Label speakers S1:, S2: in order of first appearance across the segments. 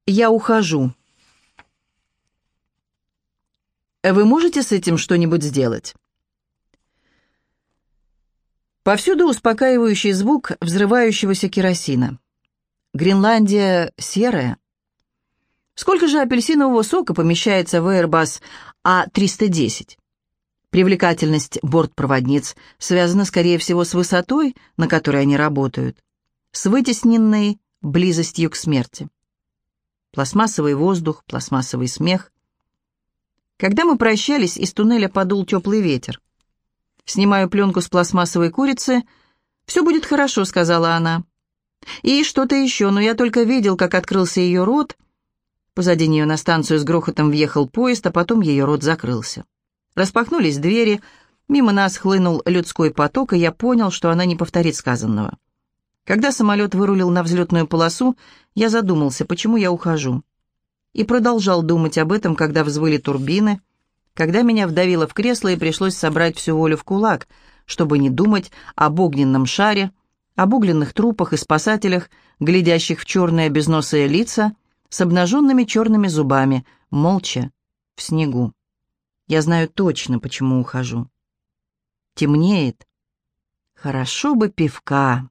S1: Я ухожу. Вы можете с этим что-нибудь сделать? Повсюду успокаивающий звук взрывающегося керосина. Гренландия серая. Сколько же апельсинового сока помещается в Airbus A310? Привлекательность бортпроводниц связана, скорее всего, с высотой, на которой они работают, с вытесненной близостью к смерти. Пластмассовый воздух, пластмассовый смех. Когда мы прощались, из туннеля подул теплый ветер. «Снимаю пленку с пластмассовой курицы. Все будет хорошо», — сказала она. «И что-то еще, но я только видел, как открылся ее рот». Позади нее на станцию с грохотом въехал поезд, а потом ее рот закрылся. Распахнулись двери, мимо нас хлынул людской поток, и я понял, что она не повторит сказанного. Когда самолет вырулил на взлетную полосу, я задумался, почему я ухожу. И продолжал думать об этом, когда взвыли турбины, когда меня вдавило в кресло и пришлось собрать всю волю в кулак, чтобы не думать об огненном шаре, об огненных трупах и спасателях, глядящих в черные безносые лица, с обнаженными черными зубами, молча, в снегу. Я знаю точно, почему ухожу. Темнеет. Хорошо бы пивка.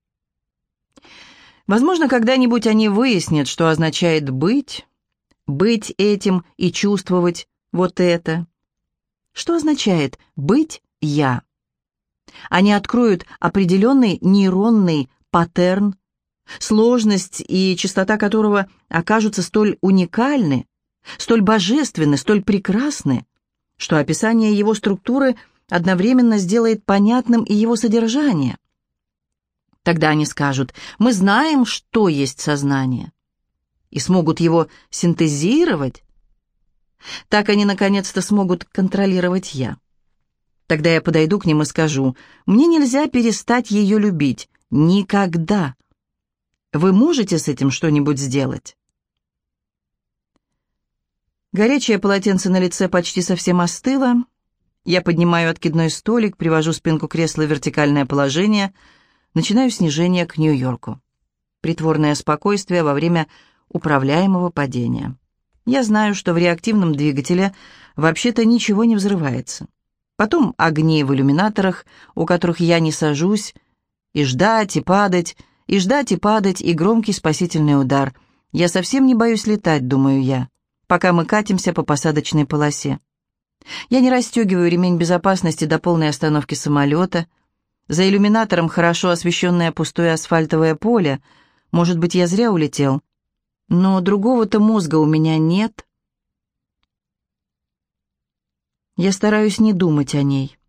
S1: Возможно, когда-нибудь они выяснят, что означает быть этим и чувствовать вот это. Что означает быть «я»? Они откроют определенный нейронный паттерн, сложность и частота которого окажутся столь уникальны, столь божественны, столь прекрасны, что описание его структуры одновременно сделает понятным и его содержание. Тогда они скажут: «Мы знаем, что есть сознание», и смогут его синтезировать. Так они наконец-то смогут контролировать «я». Тогда я подойду к ним и скажу: «Мне нельзя перестать ее любить. Никогда. Вы можете с этим что-нибудь сделать?» Горячее полотенце на лице почти совсем остыло. Я поднимаю откидной столик, привожу спинку кресла в вертикальное положение, начинаю снижение к Нью-Йорку. Притворное спокойствие во время управляемого падения. Я знаю, что в реактивном двигателе вообще-то ничего не взрывается. Потом огни в иллюминаторах, у которых я не сажусь, и ждать, и падать, и ждать, и падать, и громкий спасительный удар. Я совсем не боюсь летать, думаю я, пока мы катимся по посадочной полосе. Я не расстегиваю ремень безопасности до полной остановки самолета. За иллюминатором хорошо освещенное пустое асфальтовое поле. Может быть, я зря улетел. Но другого-то мозга у меня нет. Я стараюсь не думать о ней.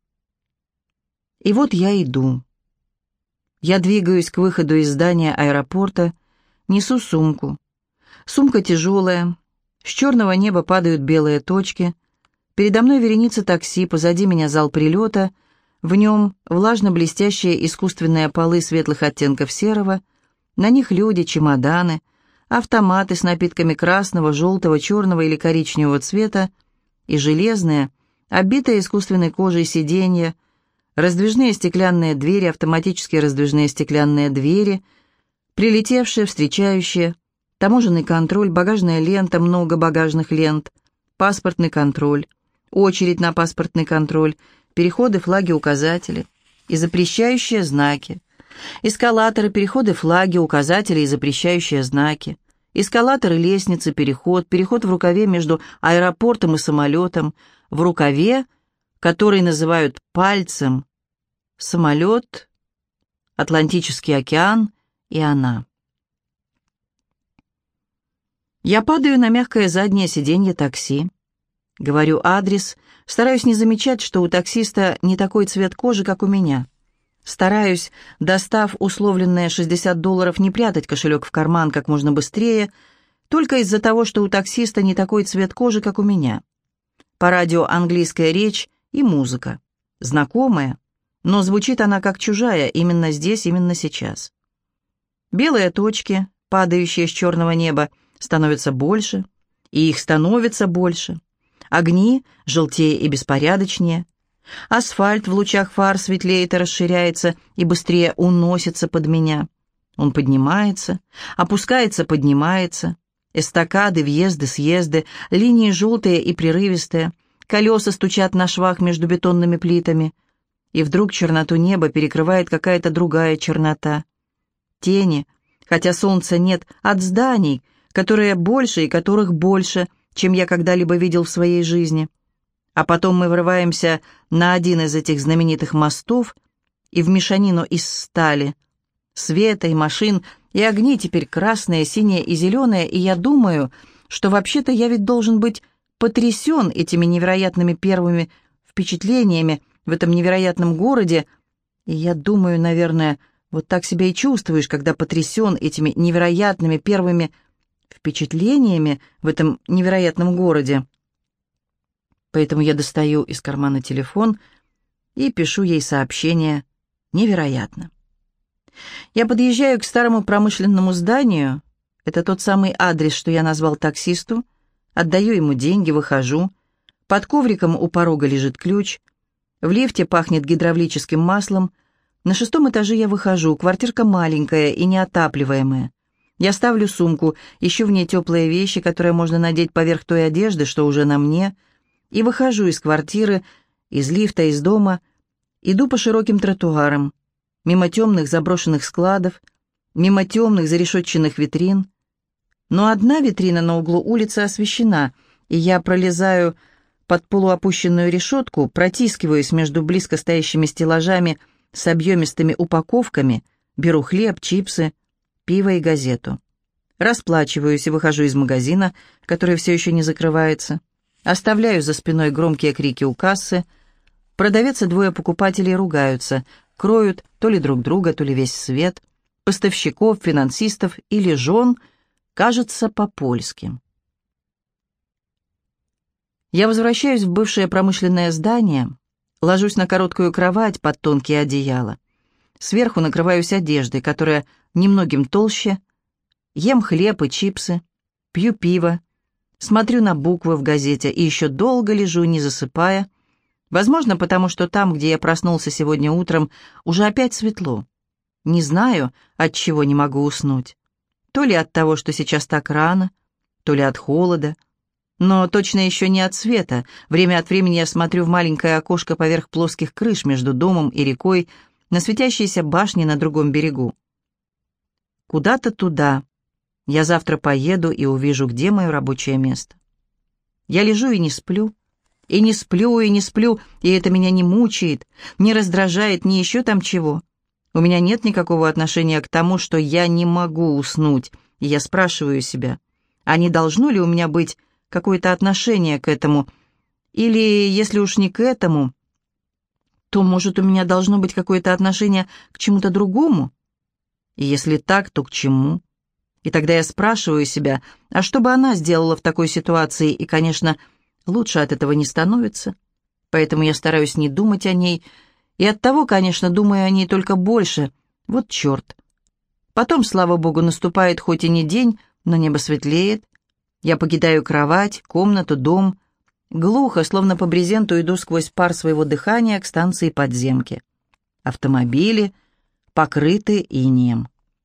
S1: И вот я иду. Я двигаюсь к выходу из здания аэропорта, несу сумку. Сумка тяжелая, с черного неба падают белые точки. Передо мной вереница такси, позади меня зал прилета. В нем влажно-блестящие искусственные полы светлых оттенков серого. На них люди, чемоданы, автоматы с напитками красного, желтого, черного или коричневого цвета и железные, оббитые искусственной кожей сиденья, раздвижные стеклянные двери, автоматические раздвижные стеклянные двери, прилетевшие, встречающие, таможенный контроль, багажная лента, много багажных лент, паспортный контроль, очередь на паспортный контроль, переходы, флаги, указатели и запрещающие знаки, эскалаторы, переходы, флаги, указатели и запрещающие знаки, эскалаторы, лестницы, переход в рукаве между аэропортом и самолетом, в рукаве, который называют пальцем, самолет, Атлантический океан и она. Я падаю на мягкое заднее сиденье такси. Говорю адрес, стараюсь не замечать, что у таксиста не такой цвет кожи, как у меня. Стараюсь, достав условленные $60, не прятать кошелек в карман как можно быстрее, только из-за того, что у таксиста не такой цвет кожи, как у меня. По радио английская речь и музыка. Знакомая, но звучит она как чужая именно здесь, именно сейчас. Белые точки, падающие с черного неба, становятся больше, и их становится больше. Огни желтее и беспорядочнее. Асфальт в лучах фар светлеет и расширяется, и быстрее уносится под меня. Он поднимается, опускается, поднимается. Эстакады, въезды, съезды, линии желтые и прерывистые, колеса стучат на швах между бетонными плитами. И вдруг черноту неба перекрывает какая-то другая чернота. Тени, хотя солнца нет, от зданий, которые больше и которых больше, чем я когда-либо видел в своей жизни. А потом мы врываемся на один из этих знаменитых мостов и в мешанину из стали, света и машин, и огни теперь красные, синие и зеленые, и я думаю, что вообще-то я ведь должен быть потрясен этими невероятными первыми впечатлениями в этом невероятном городе, и я думаю, наверное, вот так себя и чувствуешь, когда потрясен этими невероятными первыми впечатлениями в этом невероятном городе. Поэтому я достаю из кармана телефон и пишу ей сообщение «Невероятно». Я подъезжаю к старому промышленному зданию, это тот самый адрес, что я назвал таксисту, отдаю ему деньги, выхожу, под ковриком у порога лежит ключ, в лифте пахнет гидравлическим маслом, на 6-м этаже я выхожу, квартирка маленькая и неотапливаемая. Я ставлю сумку, ищу в ней теплые вещи, которые можно надеть поверх той одежды, что уже на мне, и выхожу из квартиры, из лифта, из дома, иду по широким тротуарам, мимо темных заброшенных складов, мимо темных зарешетченных витрин. Но одна витрина на углу улицы освещена, и я пролезаю под полуопущенную решетку, протискиваюсь между близко стоящими стеллажами с объемистыми упаковками, беру хлеб, чипсы, пиво и газету. Расплачиваюсь и выхожу из магазина, который все еще не закрывается. Оставляю за спиной громкие крики у кассы. Продавец и 2 покупателей ругаются, кроют то ли друг друга, то ли весь свет, поставщиков, финансистов или жен, кажется, по-польски. Я возвращаюсь в бывшее промышленное здание, ложусь на короткую кровать под тонкие одеяла. Сверху накрываюсь одеждой, которая немногим толще, ем хлеб и чипсы, пью пиво, смотрю на буквы в газете и еще долго лежу, не засыпая, возможно, потому что там, где я проснулся сегодня утром, уже опять светло. Не знаю, от чего не могу уснуть. То ли от того, что сейчас так рано, то ли от холода, но точно еще не от света. Время от времени я смотрю в маленькое окошко поверх плоских крыш между домом и рекой на светящиеся башни на другом берегу. Куда-то туда. Я завтра поеду и увижу, где мое рабочее место. Я лежу и не сплю, и не сплю, и не сплю, и это меня не мучает, не раздражает, ни еще там чего. У меня нет никакого отношения к тому, что я не могу уснуть, и я спрашиваю себя, а не должно ли у меня быть какое-то отношение к этому, или, если уж не к этому, то, может, у меня должно быть какое-то отношение к чему-то другому? И если так, то к чему? И тогда я спрашиваю себя, а что бы она сделала в такой ситуации, и, конечно, лучше от этого не становится. Поэтому я стараюсь не думать о ней, и оттого, конечно, думаю о ней только больше. Вот черт. Потом, слава богу, наступает хоть и не день, но небо светлеет. Я покидаю кровать, комнату, дом. Глухо, словно по брезенту, иду сквозь пар своего дыхания к станции подземки. Автомобили покрыты инеем.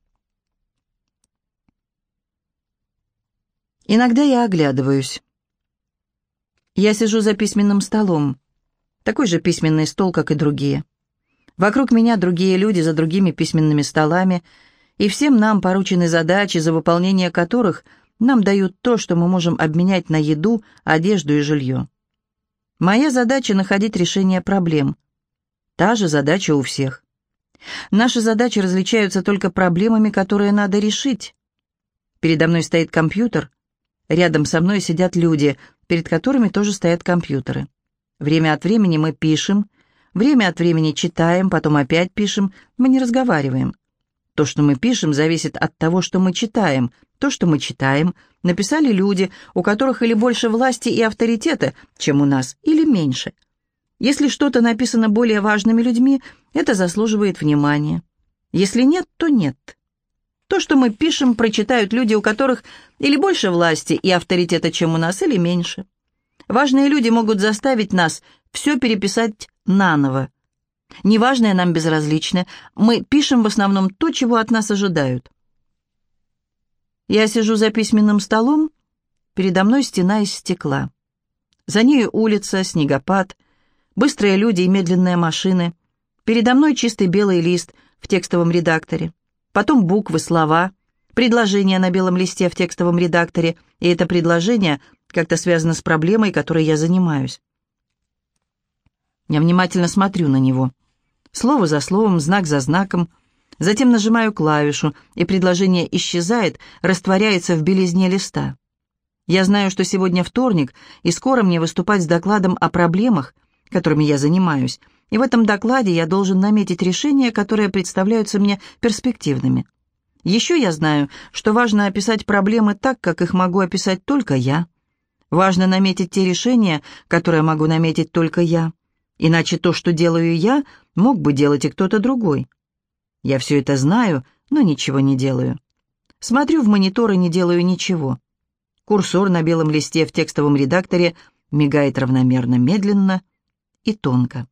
S1: Иногда я оглядываюсь. Я сижу за письменным столом. Такой же письменный стол, как и другие. Вокруг меня другие люди за другими письменными столами, и всем нам поручены задачи, за выполнение которых нам дают то, что мы можем обменять на еду, одежду и жилье. Моя задача — находить решение проблем. Та же задача у всех. Наши задачи различаются только проблемами, которые надо решить. Передо мной стоит компьютер, рядом со мной сидят люди, перед которыми тоже стоят компьютеры. Время от времени мы пишем, время от времени читаем, потом опять пишем, мы не разговариваем. То, что мы пишем, зависит от того, что мы читаем. То, что мы читаем, написали люди, у которых или больше власти и авторитета, чем у нас, или меньше. Если что-то написано более важными людьми, это заслуживает внимания. Если нет, то нет. То, что мы пишем, прочитают люди, у которых или больше власти и авторитета, чем у нас, или меньше. Важные люди могут заставить нас все переписать наново. Неважное нам безразлично, мы пишем в основном то, чего от нас ожидают. Я сижу за письменным столом, передо мной стена из стекла. За нею улица, снегопад, быстрые люди и медленные машины. Передо мной чистый белый лист в текстовом редакторе. Потом буквы, слова, предложение на белом листе в текстовом редакторе, и это предложение как-то связано с проблемой, которой я занимаюсь. Я внимательно смотрю на него. Слово за словом, знак за знаком. Затем нажимаю клавишу, и предложение исчезает, растворяется в белизне листа. Я знаю, что сегодня вторник, и скоро мне выступать с докладом о проблемах, которыми я занимаюсь, и в этом докладе я должен наметить решения, которые представляются мне перспективными. Еще я знаю, что важно описать проблемы так, как их могу описать только я. Важно наметить те решения, которые могу наметить только я. Иначе то, что делаю я, мог бы делать и кто-то другой. Я все это знаю, но ничего не делаю. Смотрю в монитор и не делаю ничего. Курсор на белом листе в текстовом редакторе мигает равномерно, медленно и тонко.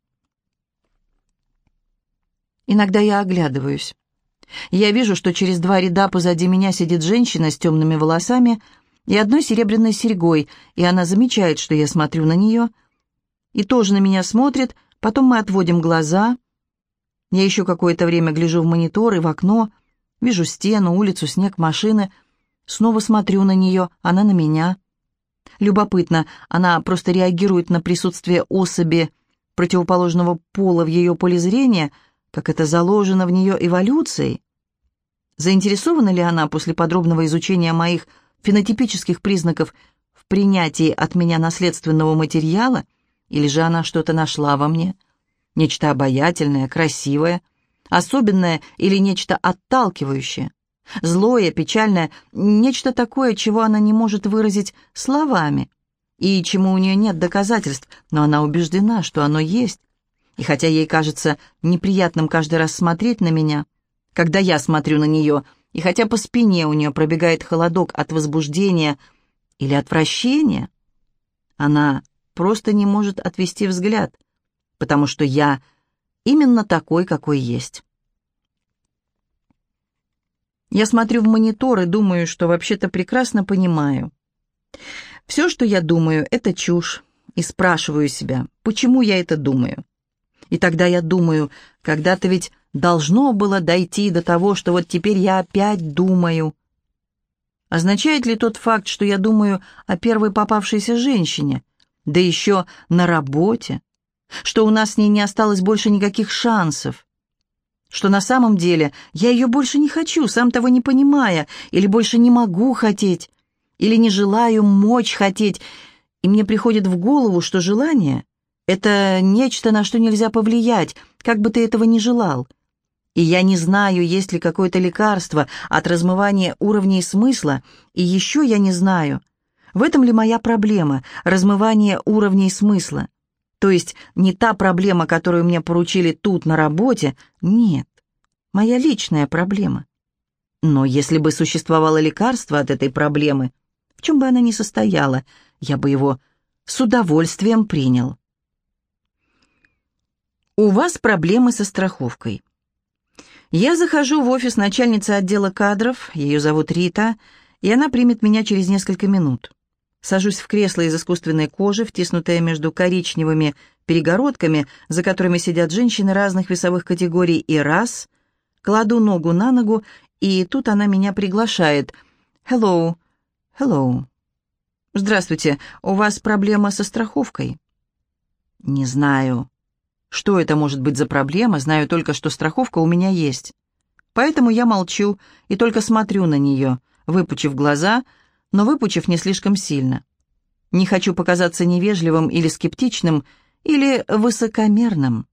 S1: Иногда я оглядываюсь. Я вижу, что через 2 ряда позади меня сидит женщина с темными волосами и одной серебряной серьгой, и она замечает, что я смотрю на нее, и тоже на меня смотрит, потом мы отводим глаза. Я еще какое-то время гляжу в монитор и в окно, вижу стену, улицу, снег, машины, снова смотрю на нее, она на меня. Любопытно, она просто реагирует на присутствие особи противоположного пола в ее поле зрения, как это заложено в нее эволюцией. Заинтересована ли она после подробного изучения моих фенотипических признаков в принятии от меня наследственного материала, или же она что-то нашла во мне? Нечто обаятельное, красивое, особенное или нечто отталкивающее, злое, печальное, нечто такое, чего она не может выразить словами, и чему у нее нет доказательств, но она убеждена, что оно есть. И хотя ей кажется неприятным каждый раз смотреть на меня, когда я смотрю на нее, и хотя по спине у нее пробегает холодок от возбуждения или отвращения, она просто не может отвести взгляд, потому что я именно такой, какой есть. Я смотрю в монитор и думаю, что вообще-то прекрасно понимаю. Все, что я думаю, это чушь, и спрашиваю себя, почему я это думаю. И тогда я думаю, когда-то ведь должно было дойти до того, что вот теперь я опять думаю. Означает ли тот факт, что я думаю о первой попавшейся женщине, да еще на работе, что у нас с ней не осталось больше никаких шансов, что на самом деле я ее больше не хочу, сам того не понимая, или больше не могу хотеть, или не желаю мочь хотеть, и мне приходит в голову, что желание — это нечто, на что нельзя повлиять, как бы ты этого ни желал. И я не знаю, есть ли какое-то лекарство от размывания уровней смысла, и еще я не знаю, в этом ли моя проблема, размывание уровней смысла. То есть не та проблема, которую мне поручили тут, на работе, нет, моя личная проблема. Но если бы существовало лекарство от этой проблемы, в чем бы она ни состояла, я бы его с удовольствием принял. У вас проблемы со страховкой. Я захожу в офис начальницы отдела кадров, ее зовут Рита, и она примет меня через несколько минут. Сажусь в кресло из искусственной кожи, втиснутое между коричневыми перегородками, за которыми сидят женщины разных весовых категорий, и раз, кладу ногу на ногу, и тут она меня приглашает. «Hello, hello. Здравствуйте, у вас проблема со страховкой?» Не знаю, что это может быть за проблема, знаю только, что страховка у меня есть. Поэтому я молчу и только смотрю на нее, выпучив глаза, но выпучив не слишком сильно. Не хочу показаться невежливым или скептичным, или высокомерным.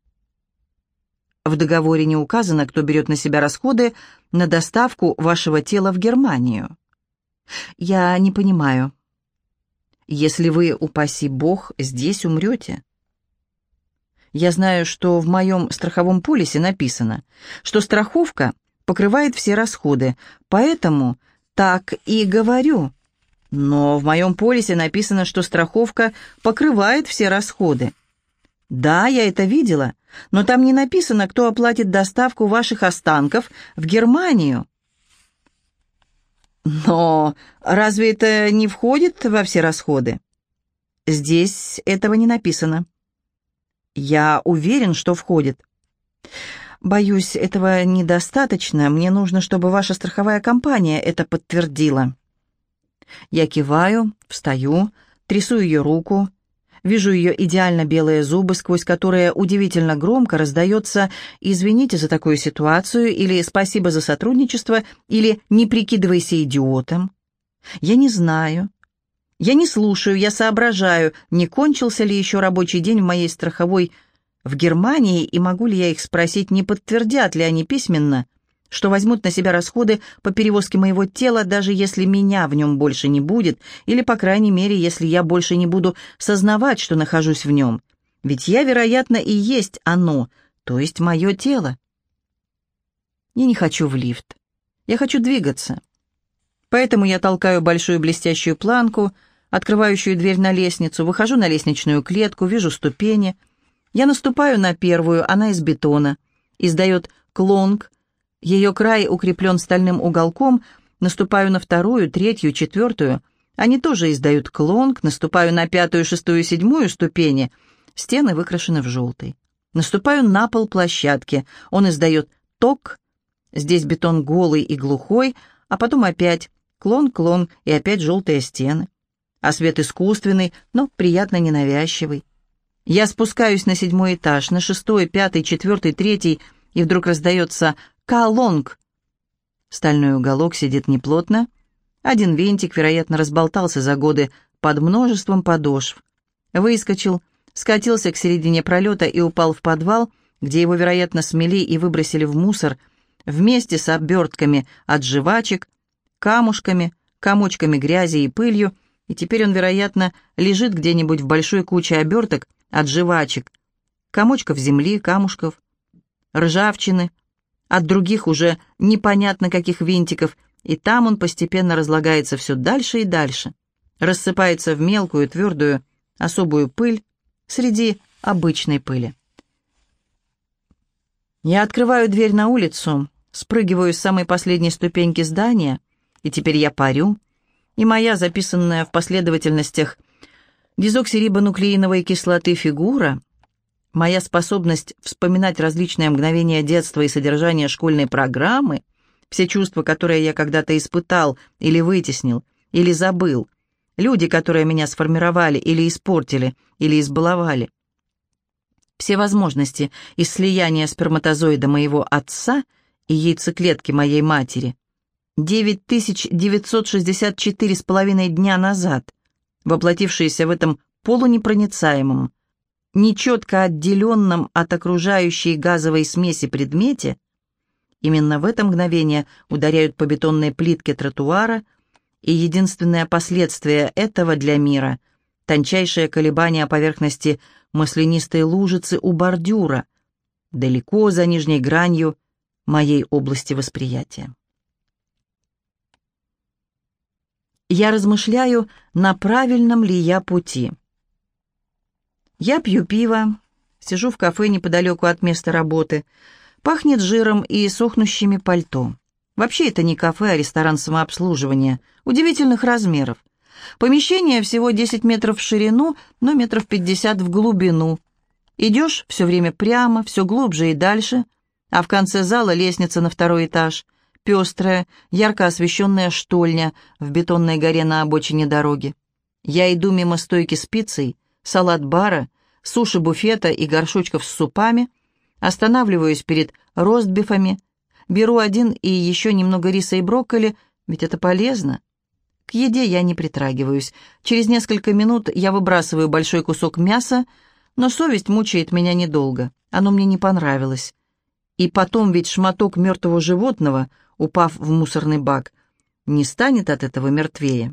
S1: В договоре не указано, кто берет на себя расходы на доставку вашего тела в Германию. Я не понимаю. Если вы, упаси Бог, здесь умрете. Я знаю, что в моем страховом полисе написано, что страховка покрывает все расходы, поэтому так и говорю. Но в моем полисе написано, что страховка покрывает все расходы. Да, я это видела, но там не написано, кто оплатит доставку ваших останков в Германию. Но разве это не входит во все расходы? Здесь этого не написано. Я уверен, что входит. Боюсь, этого недостаточно. Мне нужно, чтобы ваша страховая компания это подтвердила. Я киваю, встаю, трясу ее руку. Вижу ее идеально белые зубы, сквозь которые удивительно громко раздается «Извините за такую ситуацию» или «Спасибо за сотрудничество» или «Не прикидывайся идиотом». Я не знаю. Я не слушаю, я соображаю, не кончился ли еще рабочий день в моей страховой в Германии, и могу ли я их спросить, не подтвердят ли они письменно, что возьмут на себя расходы по перевозке моего тела, даже если меня в нем больше не будет, или, по крайней мере, если я больше не буду сознавать, что нахожусь в нем. Ведь я, вероятно, и есть оно, то есть мое тело. Я не хочу в лифт. Я хочу двигаться. Поэтому я толкаю большую блестящую планку, открывающую дверь на лестницу, выхожу на лестничную клетку, вижу ступени. Я наступаю на первую, она из бетона, издает клонг. Ее край укреплен стальным уголком, наступаю на вторую, третью, четвертую. Они тоже издают клонг, наступаю на пятую, шестую, седьмую ступени. Стены выкрашены в желтый. Наступаю на пол площадки. Он издает ток. Здесь бетон голый и глухой, а потом опять клонг, и опять желтые стены. А свет искусственный, но приятно ненавязчивый. Я спускаюсь на 7-й этаж, на 6-й, 5-й, 4-й, 3-й, и вдруг раздается «Ка-лонг». Стальной уголок сидит неплотно. Один винтик, вероятно, разболтался за годы под множеством подошв. Выскочил, скатился к середине пролета и упал в подвал, где его, вероятно, смели и выбросили в мусор, вместе с обертками от жвачек, камушками, комочками грязи и пылью, и теперь он, вероятно, лежит где-нибудь в большой куче оберток от жвачек, комочков земли, камушков, ржавчины, от других уже непонятно каких винтиков, и там он постепенно разлагается все дальше и дальше, рассыпается в мелкую, твердую, особую пыль среди обычной пыли. Я открываю дверь на улицу, спрыгиваю с самой последней ступеньки здания, и теперь я парю, и моя записанная в последовательностях дезоксирибонуклеиновой кислоты фигура, моя способность вспоминать различные мгновения детства и содержание школьной программы, все чувства, которые я когда-то испытал или вытеснил, или забыл, люди, которые меня сформировали или испортили, или избаловали, все возможности из слияния сперматозоида моего отца и яйцеклетки моей матери 9964,5 дня назад, воплотившиеся в этом полунепроницаемом, нечетко отделенном от окружающей газовой смеси предмете, именно в это мгновение ударяют по бетонной плитке тротуара, и единственное последствие этого для мира — тончайшее колебание поверхности маслянистой лужицы у бордюра, далеко за нижней гранью моей области восприятия. Я размышляю, на правильном ли я пути. Я пью пиво, сижу в кафе неподалеку от места работы. Пахнет жиром и сохнущими пальто. Вообще это не кафе, а ресторан самообслуживания. Удивительных размеров. Помещение всего 10 метров в ширину, но метров 50 в глубину. Идешь все время прямо, все глубже и дальше, а в конце зала лестница на 2-й этаж. Пестрая, ярко освещенная штольня в бетонной горе на обочине дороги. Я иду мимо стойки с пиццей, салат-бара, суши-буфета и горшочков с супами, останавливаюсь перед ростбифами, беру один и еще немного риса и брокколи, ведь это полезно. К еде я не притрагиваюсь. Через несколько минут я выбрасываю большой кусок мяса, но совесть мучает меня недолго. Оно мне не понравилось. И потом ведь шматок мертвого животного, упав в мусорный бак, не станет от этого мертвее.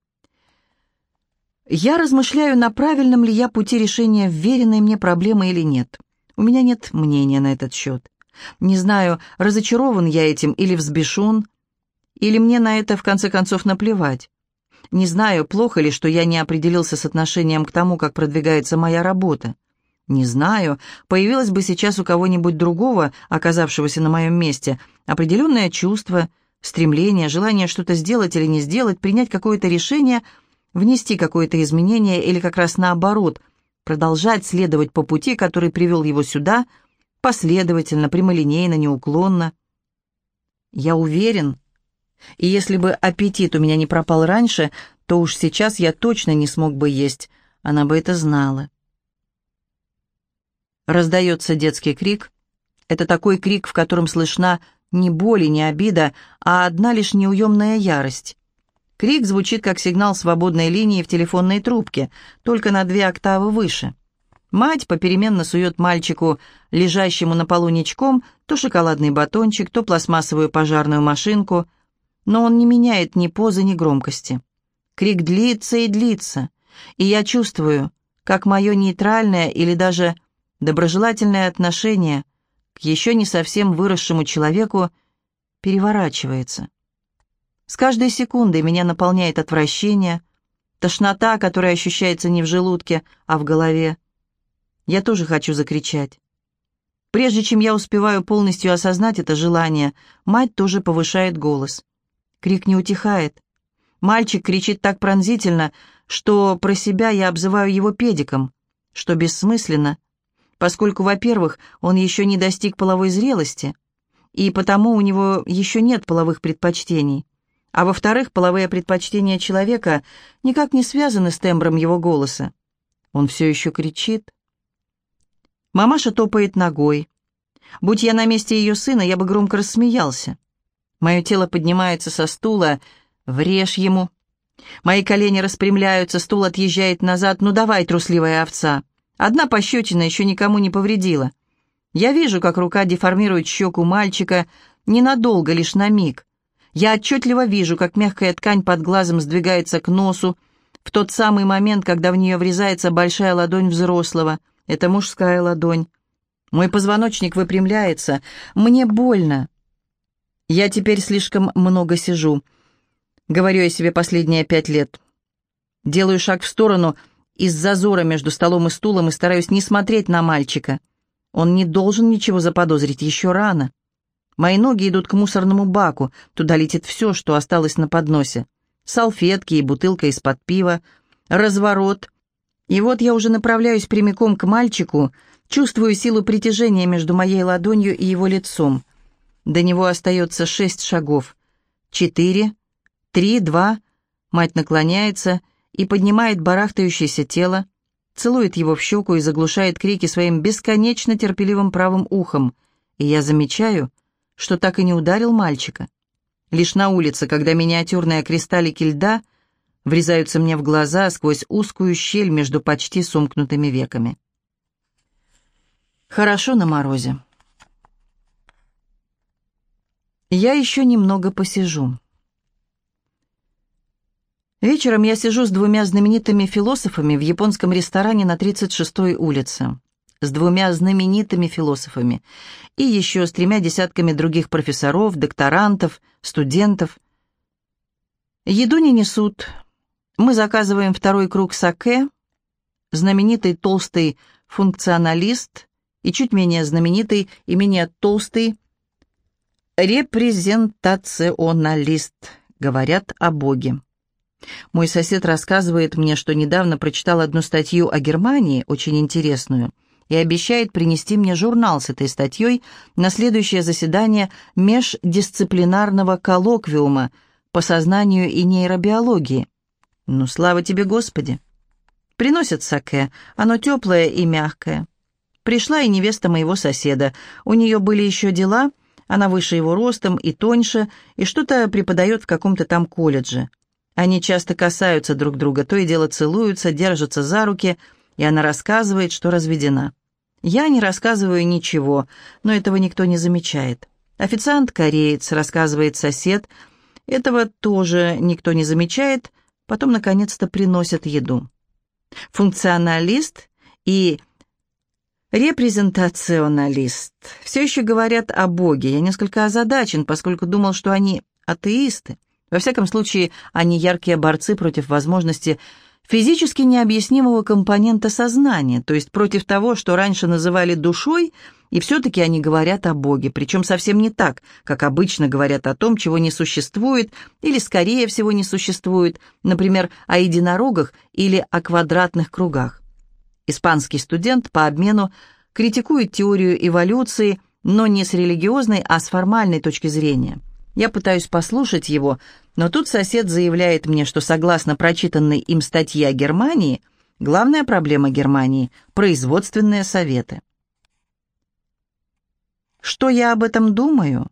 S1: Я размышляю, на правильном ли я пути решения вверенной мне проблемы или нет. У меня нет мнения на этот счет. Не знаю, разочарован я этим или взбешен, или мне на это в конце концов наплевать. Не знаю, плохо ли, что я не определился с отношением к тому, как продвигается моя работа. Не знаю, появилось бы сейчас у кого-нибудь другого, оказавшегося на моем месте, определенное чувство, стремление, желание что-то сделать или не сделать, принять какое-то решение, внести какое-то изменение или как раз наоборот, продолжать следовать по пути, который привел его сюда, последовательно, прямолинейно, неуклонно. Я уверен, и если бы аппетит у меня не пропал раньше, то уж сейчас я точно не смог бы есть, она бы это знала. Раздается детский крик. Это такой крик, в котором слышна не боль и не обида, а одна лишь неуемная ярость. Крик звучит как сигнал свободной линии в телефонной трубке, только на 2 октавы выше. Мать попеременно сует мальчику, лежащему на полу ничком, то шоколадный батончик, то пластмассовую пожарную машинку, но он не меняет ни позы, ни громкости. Крик длится и длится, и я чувствую, как мое нейтральное или даже доброжелательное отношение к еще не совсем выросшему человеку переворачивается. С каждой секундой меня наполняет отвращение, тошнота, которая ощущается не в желудке, а в голове. Я тоже хочу закричать. Прежде чем я успеваю полностью осознать это желание, мать тоже повышает голос. Крик не утихает. Мальчик кричит так пронзительно, что про себя я обзываю его педиком, что бессмысленно, поскольку, во-первых, он еще не достиг половой зрелости, и потому у него еще нет половых предпочтений, а во-вторых, половые предпочтения человека никак не связаны с тембром его голоса. Он все еще кричит. Мамаша топает ногой. Будь я на месте ее сына, я бы громко рассмеялся. Мое тело поднимается со стула. Врежь ему. Мои колени распрямляются, стул отъезжает назад. Ну давай, трусливая овца. Одна пощечина еще никому не повредила. Я вижу, как рука деформирует щеку мальчика, ненадолго, лишь на миг. Я отчетливо вижу, как мягкая ткань под глазом сдвигается к носу, в тот самый момент, когда в нее врезается большая ладонь взрослого. Это мужская ладонь. Мой позвоночник выпрямляется. Мне больно. Я теперь слишком много сижу. Говорю я себе последние 5 лет. Делаю шаг в сторону из зазора между столом и стулом и стараюсь не смотреть на мальчика. Он не должен ничего заподозрить, еще рано. Мои ноги идут к мусорному баку. Туда летит все, что осталось на подносе. Салфетки и бутылка из-под пива. Разворот. И вот я уже направляюсь прямиком к мальчику, чувствую силу притяжения между моей ладонью и его лицом. До него остается 6 шагов. 4, 3, 2. Мать наклоняется и поднимает барахтающееся тело, целует его в щеку и заглушает крики своим бесконечно терпеливым правым ухом. И я замечаю, что так и не ударил мальчика. Лишь на улице, когда миниатюрные кристаллики льда врезаются мне в глаза сквозь узкую щель между почти сомкнутыми веками. Хорошо на морозе. Я еще немного посижу. Вечером я сижу с 2 знаменитыми философами в японском ресторане на 36-й улице. С 2 знаменитыми философами. И еще с 3 десятками других профессоров, докторантов, студентов. Еду не несут. Мы заказываем 2-й круг саке, знаменитый толстый функционалист и чуть менее знаменитый и менее толстый репрезентационалист говорят о Боге. Мой сосед рассказывает мне, что недавно прочитал одну статью о Германии, очень интересную, и обещает принести мне журнал с этой статьей на следующее заседание междисциплинарного коллоквиума по сознанию и нейробиологии. Ну, слава тебе, Господи! Приносят саке, оно теплое и мягкое. Пришла и невеста моего соседа. У нее были еще дела, она выше его ростом и тоньше, и что-то преподает в каком-то там колледже. Они часто касаются друг друга, то и дело целуются, держатся за руки, и она рассказывает, что разведена. Я не рассказываю ничего, но этого никто не замечает. Официант-кореец, рассказывает сосед, этого тоже никто не замечает, потом, наконец-то, приносят еду. Функционалист и репрезентационалист все еще говорят о Боге. Я несколько озадачен, поскольку думал, что они атеисты. Во всяком случае, они яркие борцы против возможности физически необъяснимого компонента сознания, то есть против того, что раньше называли душой, И все-таки они говорят о Боге, причем совсем не так, как обычно говорят о том, чего не существует, или, скорее всего, не существует, например, о единорогах или о квадратных кругах. Испанский студент по обмену критикует теорию эволюции, но не с религиозной, а с формальной точки зрения. Я пытаюсь послушать его, но тут сосед заявляет мне, что согласно прочитанной им статье о Германии, главная проблема Германии – производственные советы. Что я об этом думаю?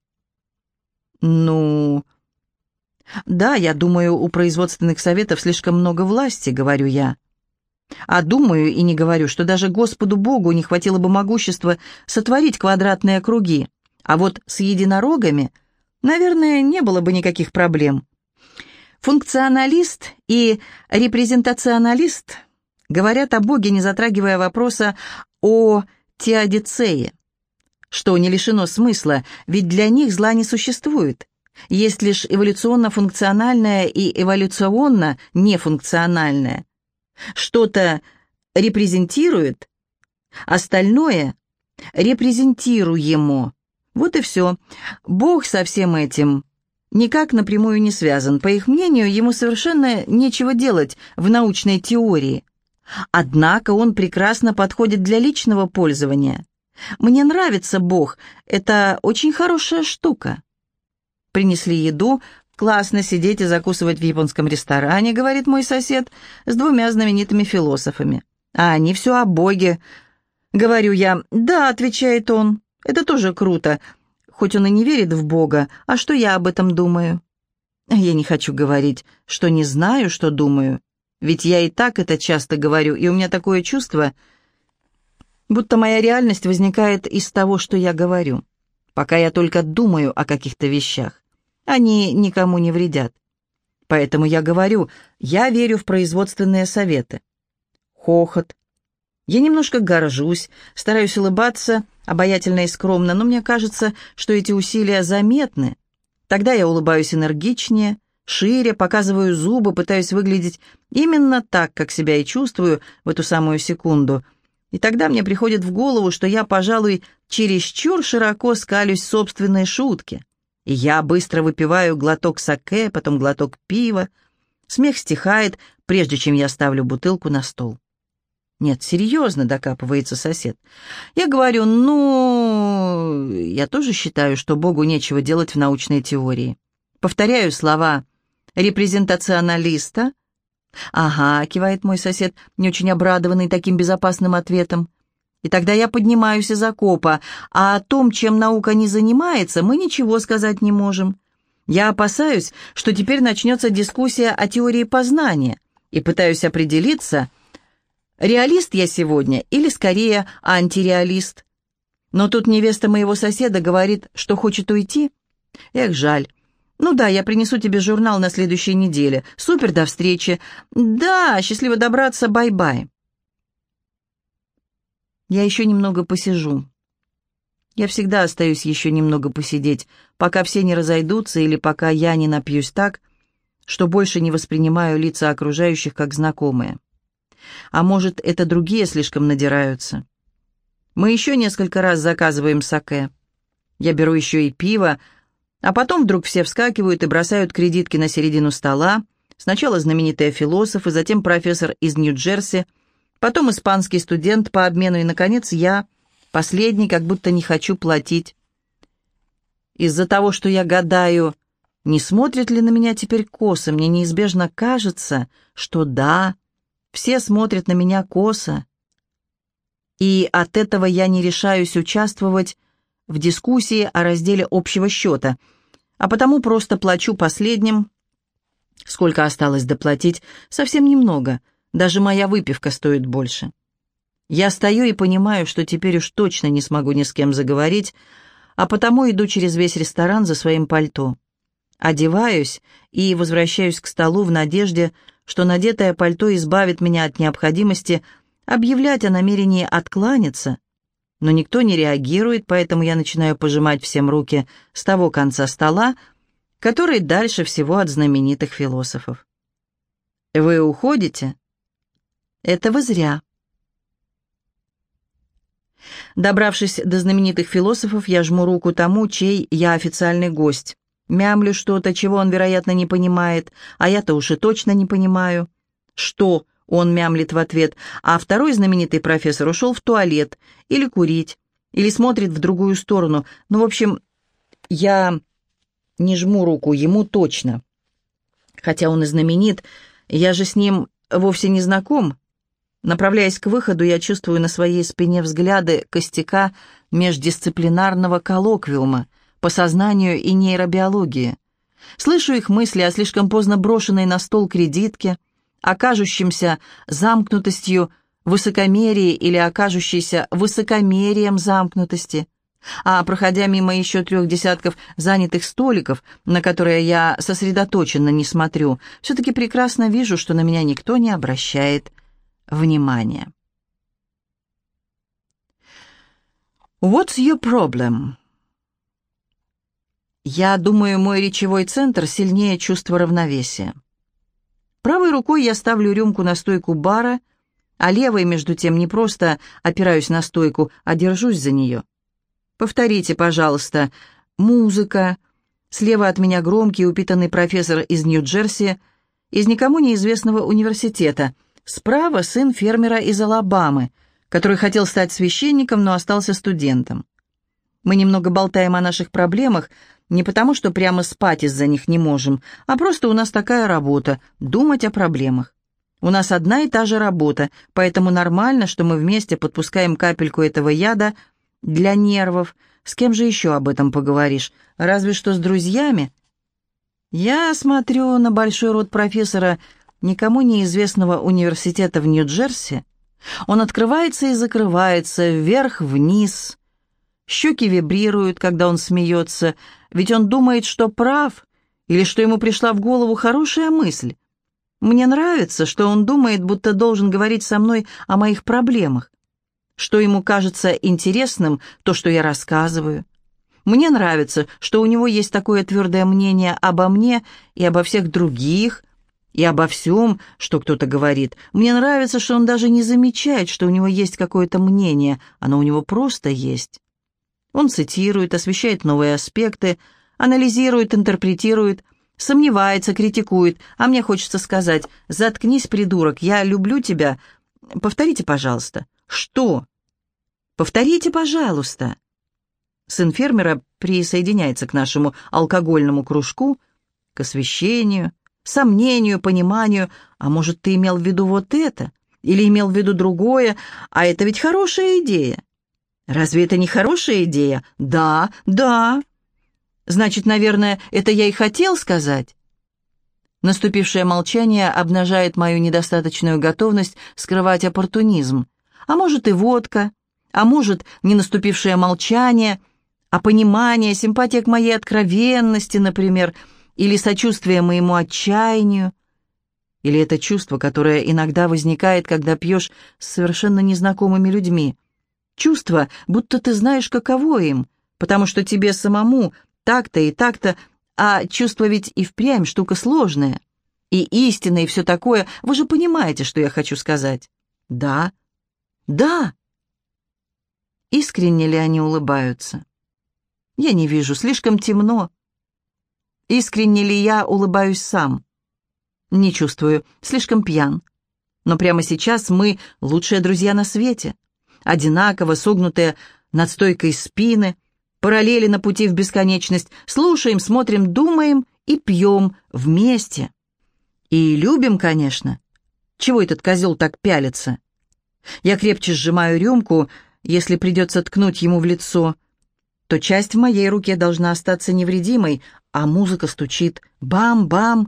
S1: Ну, да, я думаю, у производственных советов слишком много власти, говорю я. А думаю и не говорю, что даже Господу Богу не хватило бы могущества сотворить квадратные круги, а вот с единорогами, наверное, не было бы никаких проблем. Функционалист и репрезентационалист говорят о Боге, не затрагивая вопроса о теодицее, что не лишено смысла, ведь для них зла не существует. Есть лишь эволюционно-функциональное и эволюционно-нефункциональное. Что-то репрезентирует, остальное репрезентируемо. Вот и все. Бог со всем этим никак напрямую не связан. По их мнению, ему совершенно нечего делать в научной теории. Однако он прекрасно подходит для личного пользования. Мне нравится Бог, это очень хорошая штука. Принесли еду. «Классно сидеть и закусывать в японском ресторане», — говорит мой сосед, с двумя знаменитыми философами. «А они все о Боге», — говорю я. «Да», — отвечает он, — «это тоже круто, хоть он и не верит в Бога. А что я об этом думаю?» Я не хочу говорить, что не знаю, что думаю, ведь я и так это часто говорю, и у меня такое чувство, будто моя реальность возникает из того, что я говорю, пока я только думаю о каких-то вещах. Они никому не вредят. Поэтому я говорю, я верю в производственные советы. Хохот. Я немножко горжусь, стараюсь улыбаться, обаятельно и скромно, но мне кажется, что эти усилия заметны. Тогда я улыбаюсь энергичнее, шире, показываю зубы, пытаюсь выглядеть именно так, как себя и чувствую в эту самую секунду. И тогда мне приходит в голову, что я, пожалуй, чересчур широко скалюсь в собственной шутке. И я быстро выпиваю глоток саке, потом глоток пива. Смех стихает, прежде чем я ставлю бутылку на стол. «Нет, серьезно», — докапывается сосед. Я говорю, я тоже считаю, что Богу нечего делать в научной теории. Повторяю слова репрезентационалиста. «Ага», — кивает мой сосед, не очень обрадованный таким безопасным ответом. И тогда я поднимаюсь из окопа, а о том, чем наука не занимается, мы ничего сказать не можем. Я опасаюсь, что теперь начнется дискуссия о теории познания, и пытаюсь определиться, реалист я сегодня или, скорее, антиреалист. Но тут невеста моего соседа говорит, что хочет уйти. Эх, жаль. Ну да, я принесу тебе журнал на следующей неделе. Супер, до встречи. Да, счастливо добраться, бай-бай. Я еще немного посижу. Я всегда остаюсь еще немного посидеть, пока все не разойдутся или пока я не напьюсь так, что больше не воспринимаю лица окружающих как знакомые. А может, это другие слишком надираются. Мы еще несколько раз заказываем саке. Я беру еще и пиво, а потом вдруг все вскакивают и бросают кредитки на середину стола. Сначала знаменитые философы, затем профессор из Нью-Джерси, потом испанский студент по обмену, и, наконец, я, последний, как будто не хочу платить. Из-за того, что я гадаю, не смотрят ли на меня теперь косо, мне неизбежно кажется, что да, все смотрят на меня косо. И от этого я не решаюсь участвовать в дискуссии о разделе общего счета, а потому просто плачу последним. Сколько осталось доплатить? Совсем немного. Даже моя выпивка стоит больше. Я стою и понимаю, что теперь уж точно не смогу ни с кем заговорить, а потому иду через весь ресторан за своим пальто. Одеваюсь и возвращаюсь к столу в надежде, что надетое пальто избавит меня от необходимости объявлять о намерении откланяться, но никто не реагирует, поэтому я начинаю пожимать всем руки с того конца стола, который дальше всего от знаменитых философов. «Вы уходите?» «Это вы зря». Добравшись до знаменитых философов, я жму руку тому, чей я официальный гость. Мямлю что-то, чего он, вероятно, не понимает, а я-то уж и точно не понимаю. Что он мямлит в ответ, а второй знаменитый профессор ушел в туалет, или курить, или смотрит в другую сторону. Ну, в общем, я не жму руку ему точно. Хотя он и знаменит, я же с ним вовсе не знаком. Направляясь к выходу, я чувствую на своей спине взгляды костяка междисциплинарного коллоквиума по сознанию и нейробиологии. Слышу их мысли о слишком поздно брошенной на стол кредитке, о кажущемся замкнутостью высокомерии или о кажущейся высокомерием замкнутости. А проходя мимо еще 3 десятков занятых столиков, на которые я сосредоточенно не смотрю, все-таки прекрасно вижу, что на меня никто не обращает внимания. What's your problem? Я думаю, мой речевой центр сильнее чувства равновесия. Правой рукой я ставлю рюмку на стойку бара, а левой, между тем, не просто опираюсь на стойку, а держусь за нее. Повторите, пожалуйста, музыка. Слева от меня громкий, упитанный профессор из Нью-Джерси, из никому неизвестного университета. Справа сын фермера из Алабамы, который хотел стать священником, но остался студентом. Мы немного болтаем о наших проблемах, не потому, что прямо спать из-за них не можем, а просто у нас такая работа — думать о проблемах. У нас одна и та же работа, поэтому нормально, что мы вместе подпускаем капельку этого яда для нервов. С кем же еще об этом поговоришь? Разве что с друзьями. Я смотрю на большой рот профессора никому неизвестного университета в Нью-Джерси. Он открывается и закрывается, вверх-вниз. Щеки вибрируют, когда он смеется, ведь он думает, что прав, или что ему пришла в голову хорошая мысль. Мне нравится, что он думает, будто должен говорить со мной о моих проблемах, что ему кажется интересным то, что я рассказываю. Мне нравится, что у него есть такое твердое мнение обо мне и обо всех других, и обо всем, что кто-то говорит. Мне нравится, что он даже не замечает, что у него есть какое-то мнение, оно у него просто есть. Он цитирует, освещает новые аспекты, анализирует, интерпретирует, сомневается, критикует, а мне хочется сказать: «Заткнись, придурок, я люблю тебя. Повторите, пожалуйста». «Что?» «Повторите, пожалуйста». Сын фермера присоединяется к нашему алкогольному кружку, к освещению, сомнению, пониманию. А может, ты имел в виду вот это? Или имел в виду другое? А это ведь хорошая идея. Разве это не хорошая идея? Да, да. Значит, наверное, это я и хотел сказать. Наступившее молчание обнажает мою недостаточную готовность скрывать оппортунизм. А может и водка, а может не наступившее молчание, а понимание, симпатия к моей откровенности, например, или сочувствие моему отчаянию. Или это чувство, которое иногда возникает, когда пьешь с совершенно незнакомыми людьми. Чувство, будто ты знаешь, каково им, потому что тебе самому так-то и так-то, а чувство ведь и впрямь штука сложная. И истина, и все такое. Вы же понимаете, что я хочу сказать? Да. Да. Искренне ли они улыбаются? Я не вижу, слишком темно. Искренне ли я улыбаюсь сам? Не чувствую, слишком пьян. Но прямо сейчас мы лучшие друзья на свете. Одинаково согнутые над стойкой спины, параллели на пути в бесконечность, слушаем, смотрим, думаем и пьем вместе. И любим, конечно. Чего этот козел так пялится? Я крепче сжимаю рюмку. Если придется ткнуть ему в лицо, то часть в моей руке должна остаться невредимой, а музыка стучит бам-бам.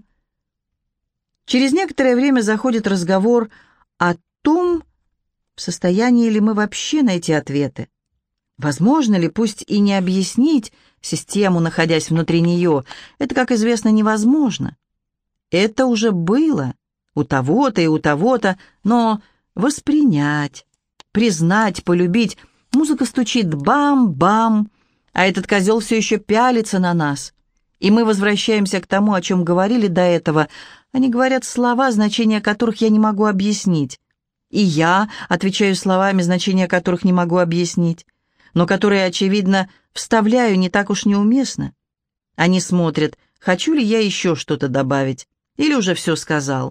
S1: Через некоторое время заходит разговор о том, в состоянии ли мы вообще найти ответы. Возможно ли, пусть и не объяснить систему, находясь внутри нее, это, как известно, невозможно. Это уже было у того-то и у того-то, но воспринять, признать, полюбить. Музыка стучит бам-бам, а этот козел все еще пялится на нас. И мы возвращаемся к тому, о чем говорили до этого. Они говорят слова, значения которых я не могу объяснить. И я отвечаю словами, значения которых не могу объяснить, но которые, очевидно, вставляю не так уж неуместно. Они смотрят, хочу ли я еще что-то добавить, или уже все сказал.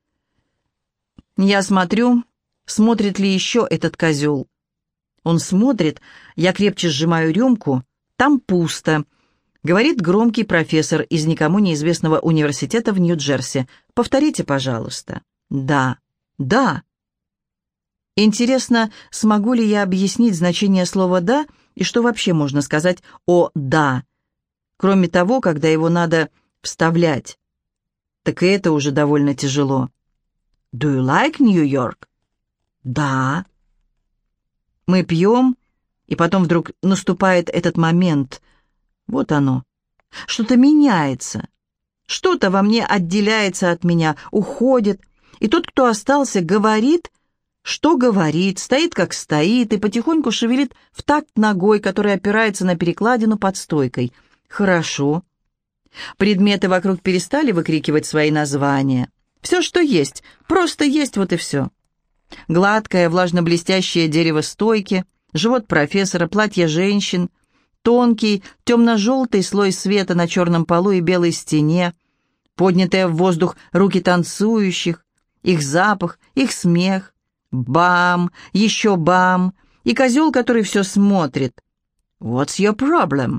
S1: Я смотрю, смотрит ли еще этот козел. Он смотрит, я крепче сжимаю рюмку, там пусто. Говорит громкий профессор из никому неизвестного университета в Нью-Джерси. Повторите, пожалуйста. Да, да. Интересно, смогу ли я объяснить значение слова «да» и что вообще можно сказать о «да», кроме того, когда его надо вставлять. Так и это уже довольно тяжело. Do you like New York? Да. Мы пьем, и потом вдруг наступает этот момент. Вот оно. Что-то меняется. Что-то во мне отделяется от меня, уходит. И тот, кто остался, говорит, что говорит, стоит, как стоит, и потихоньку шевелит в такт ногой, которая опирается на перекладину под стойкой. Хорошо. Предметы вокруг перестали выкрикивать свои названия. Все, что есть, просто есть, вот и все. Гладкое, влажно-блестящее дерево стойки, живот профессора, платье женщин, тонкий, темно-желтый слой света на черном полу и белой стене, поднятые в воздух руки танцующих, их запах, их смех, бам, еще бам, и козел, который все смотрит. What's your problem?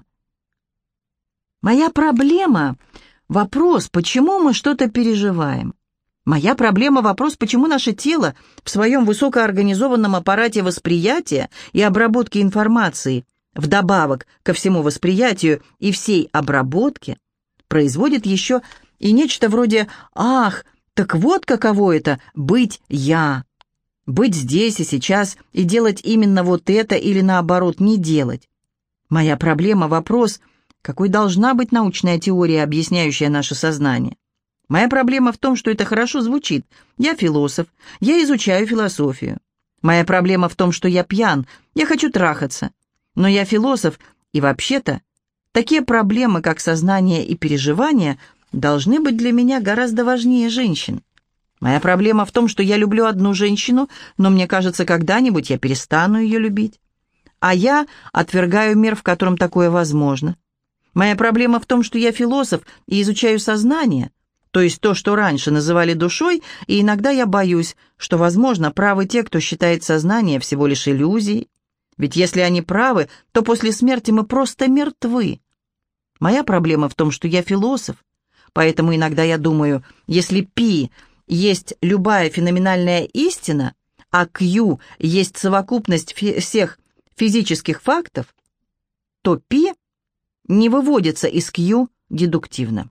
S1: Моя проблема — вопрос, почему мы что-то переживаем. Моя проблема — вопрос, почему наше тело в своем высокоорганизованном аппарате восприятия и обработки информации, вдобавок ко всему восприятию и всей обработке, производит еще и нечто вроде «Ах, так вот каково это — быть я». Быть здесь и сейчас и делать именно вот это или наоборот не делать. Моя проблема — вопрос, какой должна быть научная теория, объясняющая наше сознание. Моя проблема в том, что это хорошо звучит. Я философ, я изучаю философию. Моя проблема в том, что я пьян, я хочу трахаться. Но я философ, и вообще-то такие проблемы, как сознание и переживания, должны быть для меня гораздо важнее женщин. Моя проблема в том, что я люблю одну женщину, но мне кажется, когда-нибудь я перестану ее любить. А я отвергаю мир, в котором такое возможно. Моя проблема в том, что я философ и изучаю сознание, то есть то, что раньше называли душой, и иногда я боюсь, что, возможно, правы те, кто считает сознание всего лишь иллюзией. Ведь если они правы, то после смерти мы просто мертвы. Моя проблема в том, что я философ, поэтому иногда я думаю, если Пи есть любая феноменальная истина, а Q есть совокупность всех физических фактов, то Пи не выводится из Q дедуктивно.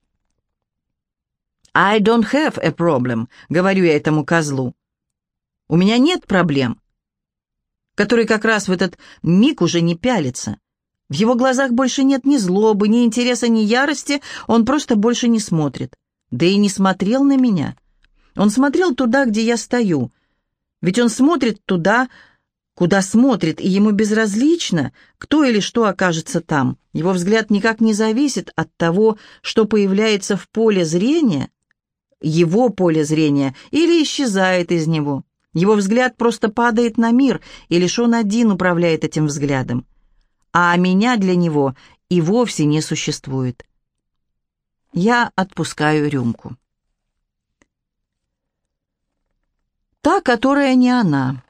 S1: «I don't have a problem», — говорю я этому козлу. «У меня нет проблем», который как раз в этот миг уже не пялится. В его глазах больше нет ни злобы, ни интереса, ни ярости, он просто больше не смотрит. Да и не смотрел на меня. Он смотрел туда, где я стою. Ведь он смотрит туда, куда смотрит, и ему безразлично, кто или что окажется там. Его взгляд никак не зависит от того, что появляется в поле зрения, его поле зрения, или исчезает из него. Его взгляд просто падает на мир, и лишь он один управляет этим взглядом. А меня для него и вовсе не существует. Я отпускаю рюмку. Та, которая не она.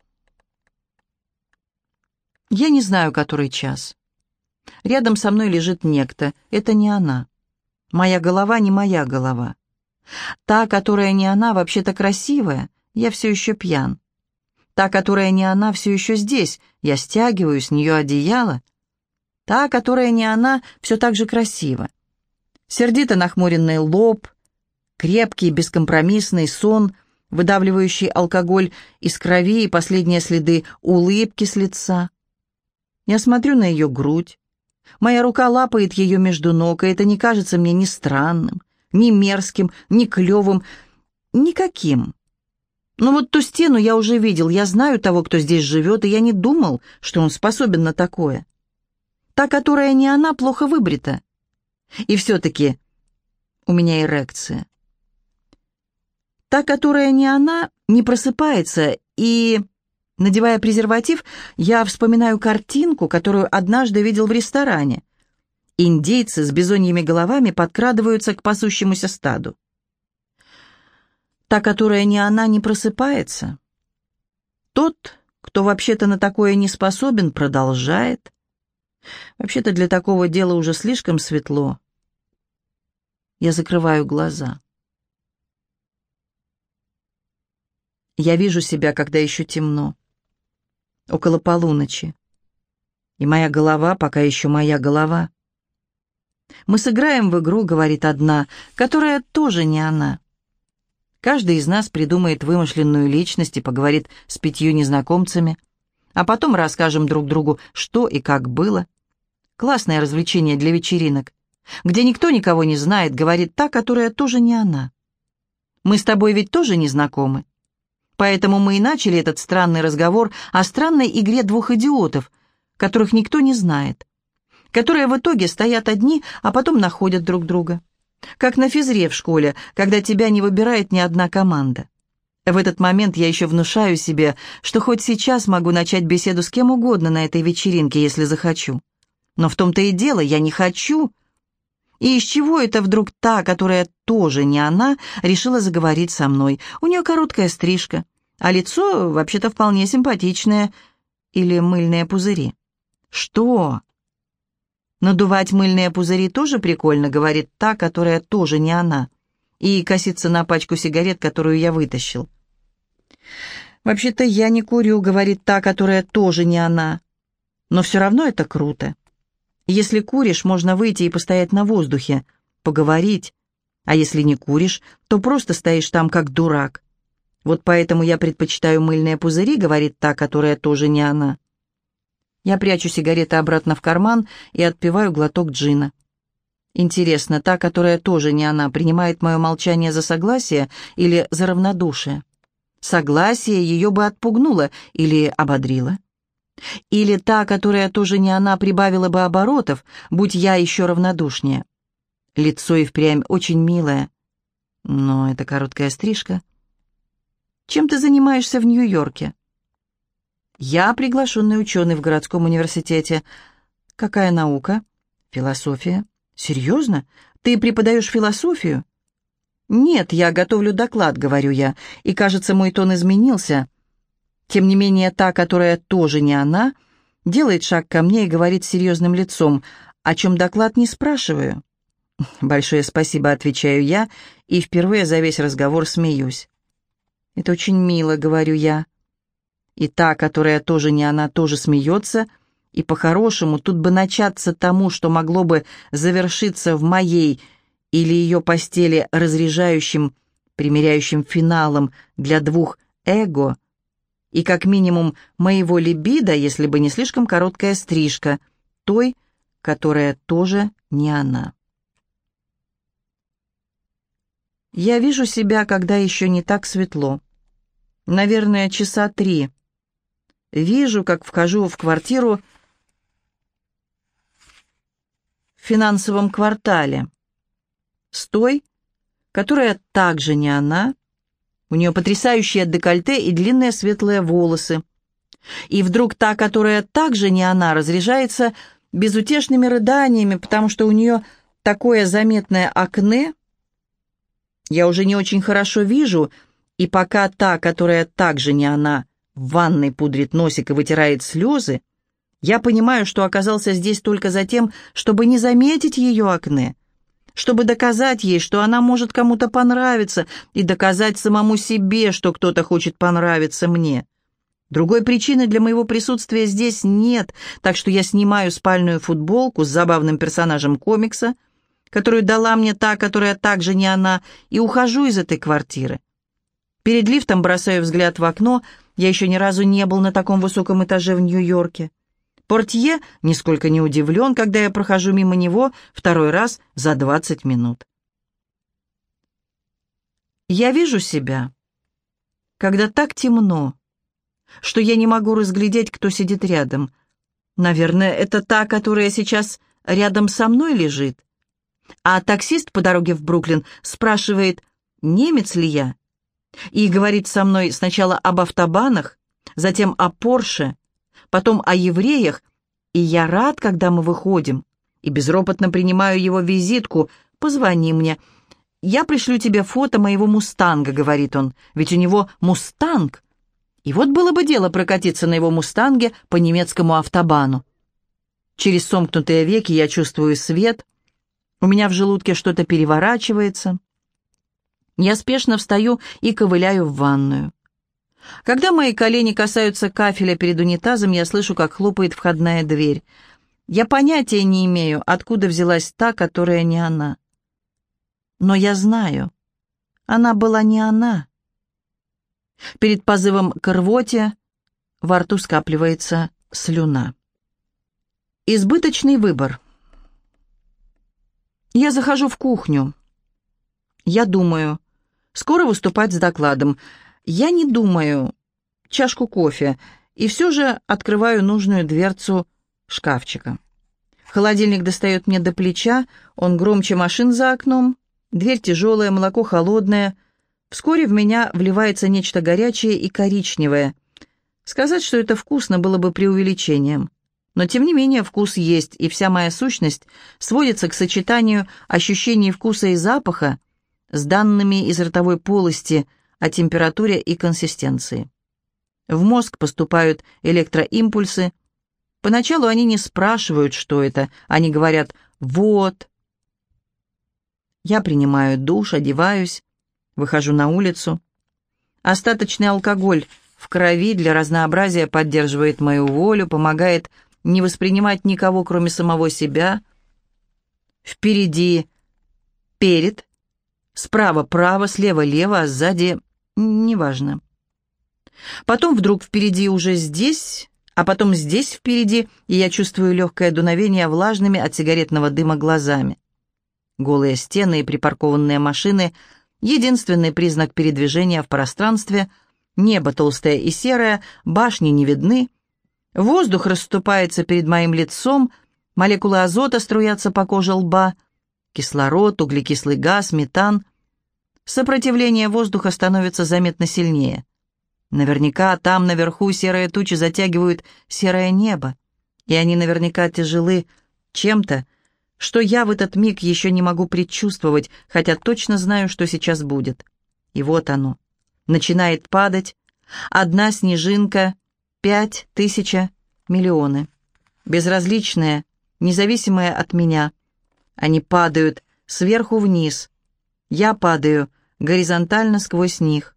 S1: Я не знаю, который час. Рядом со мной лежит некто. Это не она. Моя голова не моя голова. Та, которая не она, вообще-то красивая. Я все еще пьян. Та, которая не она, все еще здесь. Я стягиваю с нее одеяло. Та, которая не она, все так же красива. Сердито нахмуренный лоб, крепкий, бескомпромиссный сон, выдавливающий алкоголь из крови и последние следы улыбки с лица. Я смотрю на ее грудь. Моя рука лапает ее между ног, и это не кажется мне ни странным, ни мерзким, ни клевым, никаким. Но вот ту стену я уже видел, я знаю того, кто здесь живет, и я не думал, что он способен на такое. Та, которая не она, плохо выбрита. И все-таки у меня эрекция. Та, которая не она, не просыпается, и, надевая презерватив, я вспоминаю картинку, которую однажды видел в ресторане. Индейцы с бизоньими головами подкрадываются к пасущемуся стаду. Та, которая не она, не просыпается. Тот, кто вообще-то на такое не способен, продолжает. Вообще-то для такого дела уже слишком светло. Я закрываю глаза. Я вижу себя, когда еще темно, около полуночи. И моя голова пока еще моя голова. «Мы сыграем в игру», — говорит одна, которая тоже не она. Каждый из нас придумает вымышленную личность и поговорит с 5 незнакомцами, а потом расскажем друг другу, что и как было. Классное развлечение для вечеринок, где никто никого не знает, говорит та, которая тоже не она. Мы с тобой ведь тоже не знакомы. Поэтому мы и начали этот странный разговор о странной игре 2 идиотов, которых никто не знает, которые в итоге стоят одни, а потом находят друг друга. Как на физре в школе, когда тебя не выбирает ни одна команда. В этот момент я еще внушаю себе, что хоть сейчас могу начать беседу с кем угодно на этой вечеринке, если захочу. Но в том-то и дело, я не хочу. И из чего это вдруг та, которая тоже не она, решила заговорить со мной? У нее короткая стрижка, а лицо вообще-то вполне симпатичное. Или мыльные пузыри. Что? Надувать мыльные пузыри тоже прикольно, говорит та, которая тоже не она, и косится на пачку сигарет, которую я вытащил. Вообще-то я не курю, говорит та, которая тоже не она, но все равно это круто. Если куришь, можно выйти и постоять на воздухе, поговорить. А если не куришь, то просто стоишь там как дурак. Вот поэтому я предпочитаю мыльные пузыри, говорит та, которая тоже не она. Я прячу сигареты обратно в карман и отпиваю глоток джина. Интересно, та, которая тоже не она, принимает мое молчание за согласие или за равнодушие? Согласие ее бы отпугнуло или ободрило. Или та, которая тоже не она, прибавила бы оборотов, будь я еще равнодушнее. Лицо и впрямь очень милое. Но это короткая стрижка. Чем ты занимаешься в Нью-Йорке? Я приглашенный ученый в городском университете. Какая наука? Философия. Серьезно? Ты преподаешь философию? Нет, я готовлю доклад, говорю я, и, кажется, мой тон изменился. Тем не менее, та, которая тоже не она, делает шаг ко мне и говорит с серьезным лицом, о чем доклад не спрашиваю. «Большое спасибо», — отвечаю я, и впервые за весь разговор смеюсь. «Это очень мило», — говорю я. И та, которая тоже не она, тоже смеется, и по-хорошему тут бы начаться тому, что могло бы завершиться в моей или ее постели разряжающим, примиряющим финалом для 2 эго, и как минимум моего либидо, если бы не слишком короткая стрижка, той, которая тоже не она. Я вижу себя, когда еще не так светло. Наверное, часа 3. Вижу, как вхожу в квартиру в финансовом квартале с той, которая также не она. У нее потрясающее декольте и длинные светлые волосы. И вдруг та, которая также не она, разряжается безутешными рыданиями, потому что у нее такое заметное акне. Я уже не очень хорошо вижу, и пока та, которая также не она, в ванной пудрит носик и вытирает слезы, я понимаю, что оказался здесь только за тем, чтобы не заметить ее акне, чтобы доказать ей, что она может кому-то понравиться, и доказать самому себе, что кто-то хочет понравиться мне. Другой причины для моего присутствия здесь нет, так что я снимаю спальную футболку с забавным персонажем комикса, которую дала мне та, которая также не она, и ухожу из этой квартиры. Перед лифтом бросаю взгляд в окно. Я еще ни разу не был на таком высоком этаже в Нью-Йорке. Портье нисколько не удивлен, когда я прохожу мимо него 2 раз за 20 минут. Я вижу себя, когда так темно, что я не могу разглядеть, кто сидит рядом. Наверное, это та, которая сейчас рядом со мной лежит. А таксист по дороге в Бруклин спрашивает, немец ли я. и говорит со мной сначала об автобанах, затем о Порше, потом о евреях, и я рад, когда мы выходим, и безропотно принимаю его визитку. «Позвони мне. Я пришлю тебе фото моего «Мустанга», — говорит он, — ведь у него «Мустанг». И вот было бы дело прокатиться на его «Мустанге» по немецкому автобану. Через сомкнутые веки я чувствую свет, у меня в желудке что-то переворачивается. Я спешно встаю и ковыляю в ванную. Когда мои колени касаются кафеля перед унитазом, я слышу, как хлопает входная дверь. Я понятия не имею, откуда взялась та, которая не она. Но я знаю, она была не она. Перед позывом к рвоте во рту скапливается слюна. Избыточный выбор. Я захожу в кухню. Я думаю, скоро выступать с докладом. Я не думаю, чашку кофе, и все же открываю нужную дверцу шкафчика. Холодильник достает мне до плеча, он громче машин за окном, дверь тяжелая, молоко холодное. Вскоре в меня вливается нечто горячее и коричневое. Сказать, что это вкусно, было бы преувеличением. Но тем не менее вкус есть, и вся моя сущность сводится к сочетанию ощущений вкуса и запаха с данными из ротовой полости о температуре и консистенции. В мозг поступают электроимпульсы. Поначалу они не спрашивают, что это, они говорят «вот». Я принимаю душ, одеваюсь, выхожу на улицу. Остаточный алкоголь в крови для разнообразия поддерживает мою волю, помогает не воспринимать никого, кроме самого себя. Впереди перед, справа право, слева лево, а сзади неважно. Потом вдруг впереди уже здесь, а потом здесь впереди, и я чувствую легкое дуновение влажными от сигаретного дыма глазами. Голые стены и припаркованные машины — единственный признак передвижения в пространстве. Небо толстое и серое, башни не видны. Воздух расступается перед моим лицом, молекулы азота струятся по коже лба. Кислород, углекислый газ, метан. Сопротивление воздуха становится заметно сильнее. Наверняка там наверху серые тучи затягивают серое небо, и они наверняка тяжелы чем-то, что я в этот миг еще не могу предчувствовать, хотя точно знаю, что сейчас будет. И вот оно. Начинает падать. Одна снежинка, 5000, миллионы. Безразличные, независимые от меня. Они падают сверху вниз. Я падаю горизонтально сквозь них.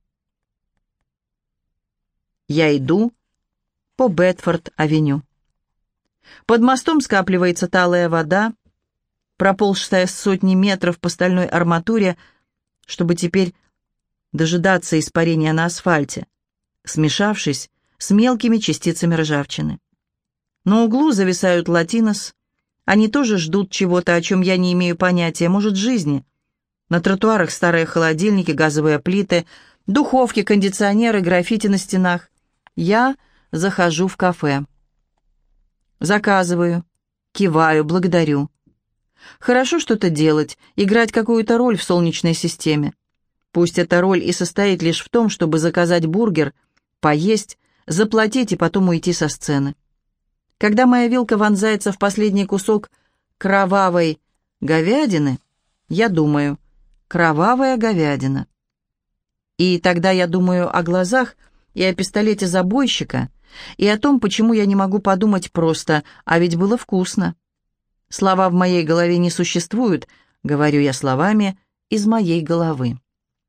S1: Я иду по Бетфорд-авеню. Под мостом скапливается талая вода, проползшая сотни метров по стальной арматуре, чтобы теперь дожидаться испарения на асфальте, смешавшись с мелкими частицами ржавчины. На углу зависают латинос. Они тоже ждут чего-то, о чем я не имею понятия, может, жизни. На тротуарах старые холодильники, газовые плиты, духовки, кондиционеры, граффити на стенах. Я захожу в кафе. Заказываю, киваю, благодарю. Хорошо что-то делать, играть какую-то роль в солнечной системе. Пусть эта роль и состоит лишь в том, чтобы заказать бургер, поесть, заплатить и потом уйти со сцены. Когда моя вилка вонзается в последний кусок кровавой говядины, я думаю, кровавая говядина. И тогда я думаю о глазах и о пистолете забойщика, и о том, почему я не могу подумать просто, а ведь было вкусно. Слова в моей голове не существуют, говорю я словами из моей головы.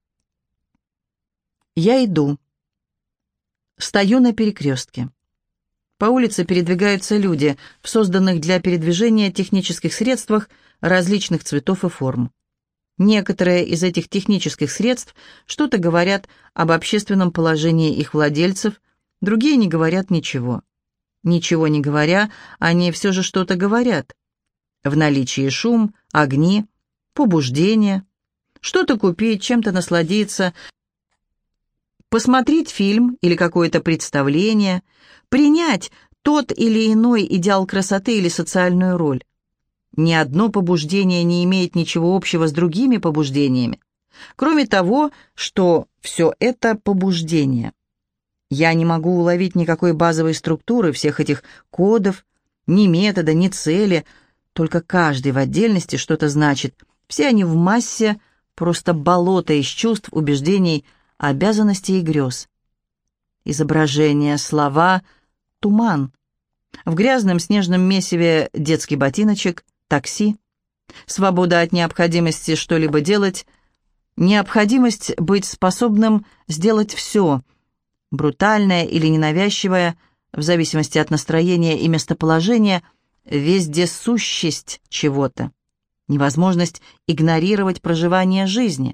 S1: Я иду. Стою на перекрестке. По улице передвигаются люди в созданных для передвижения технических средствах различных цветов и форм. Некоторые из этих технических средств что-то говорят об общественном положении их владельцев, другие не говорят ничего. Ничего не говоря, они все же что-то говорят. В наличии шум, огни, побуждение, что-то купить, чем-то насладиться, посмотреть фильм или какое-то представление, принять тот или иной идеал красоты или социальную роль. Ни одно побуждение не имеет ничего общего с другими побуждениями, кроме того, что Все это побуждение. Я не могу уловить никакой базовой структуры всех этих кодов, ни метода, ни цели, только каждый в отдельности что-то значит. Все они в массе просто болото из чувств, убеждений, обязанностей и грез. Изображения, слова, туман. В грязном снежном месиве детский ботиночек, такси. Свобода от необходимости что-либо делать, необходимость быть способным сделать все, брутальное или ненавязчивое, в зависимости от настроения и местоположения, вездесущесть чего-то, невозможность игнорировать проживание жизни.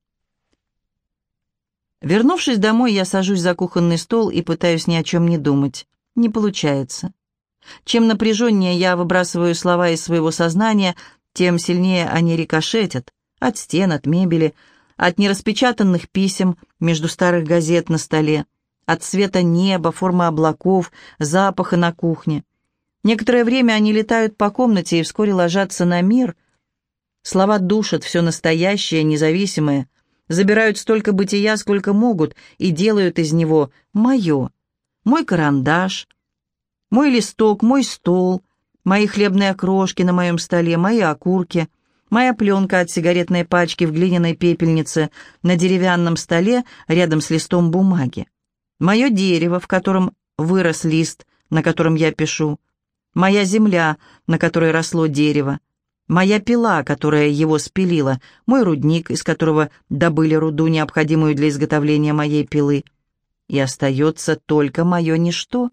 S1: Вернувшись домой, я сажусь за кухонный стол и пытаюсь ни о чем не думать. Не получается. Чем напряженнее я выбрасываю слова из своего сознания, тем сильнее они рикошетят от стен, от мебели, от нераспечатанных писем между старых газет на столе, от цвета неба, формы облаков, запаха на кухне. Некоторое время они летают по комнате и вскоре ложатся на мир. Слова душат все настоящее, независимое, забирают столько бытия, сколько могут, и делают из него мое. Мой карандаш, мой листок, мой стол, мои хлебные крошки на моем столе, мои окурки, моя пленка от сигаретной пачки в глиняной пепельнице на деревянном столе рядом с листом бумаги, мое дерево, в котором вырос лист, на котором я пишу, моя земля, на которой росло дерево, моя пила, которая его спилила, мой рудник, из которого добыли руду, необходимую для изготовления моей пилы. И остается только мое ничто.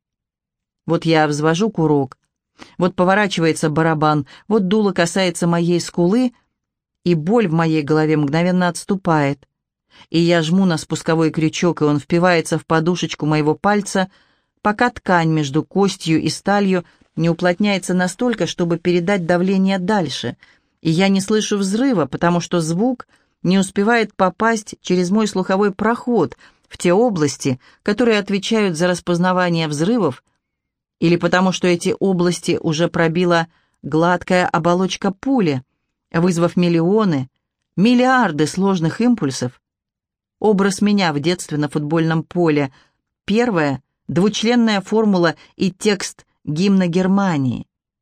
S1: Вот я взвожу курок, вот поворачивается барабан, вот дуло касается моей скулы, и боль в моей голове мгновенно отступает. И я жму на спусковой крючок, и он впивается в подушечку моего пальца, пока ткань между костью и сталью не уплотняется настолько, чтобы передать давление дальше, и я не слышу взрыва, потому что звук не успевает попасть через мой слуховой проход в те области, которые отвечают за распознавание взрывов, или потому что эти области уже пробила гладкая оболочка пули, вызвав миллионы, миллиарды сложных импульсов. Образ меня в детстве на футбольном поле, первая двучленная формула и текст гимна Германии.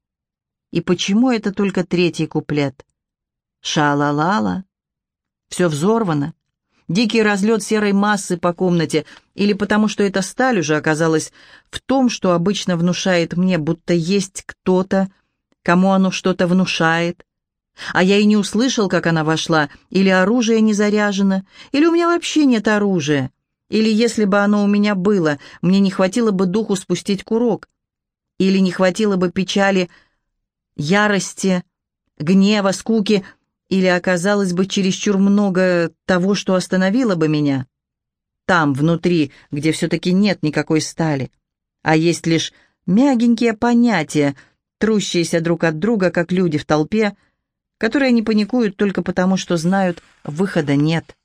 S1: И почему это только третий куплет? Ша-ла-ла-ла. Все взорвано. Дикий разлет серой массы по комнате, или потому что эта сталь уже оказалась в том, что обычно внушает мне, будто есть кто-то, кому оно что-то внушает, а я и не услышал, как она вошла, или оружие не заряжено, или у меня вообще нет оружия, или если бы оно у меня было, мне не хватило бы духу спустить курок, или не хватило бы печали, ярости, гнева, скуки, или оказалось бы чересчур много того, что остановило бы меня. Там, внутри, где все-таки нет никакой стали, а есть лишь мягенькие понятия, трущиеся друг от друга, как люди в толпе, которые не паникуют только потому, что знают, выхода нет.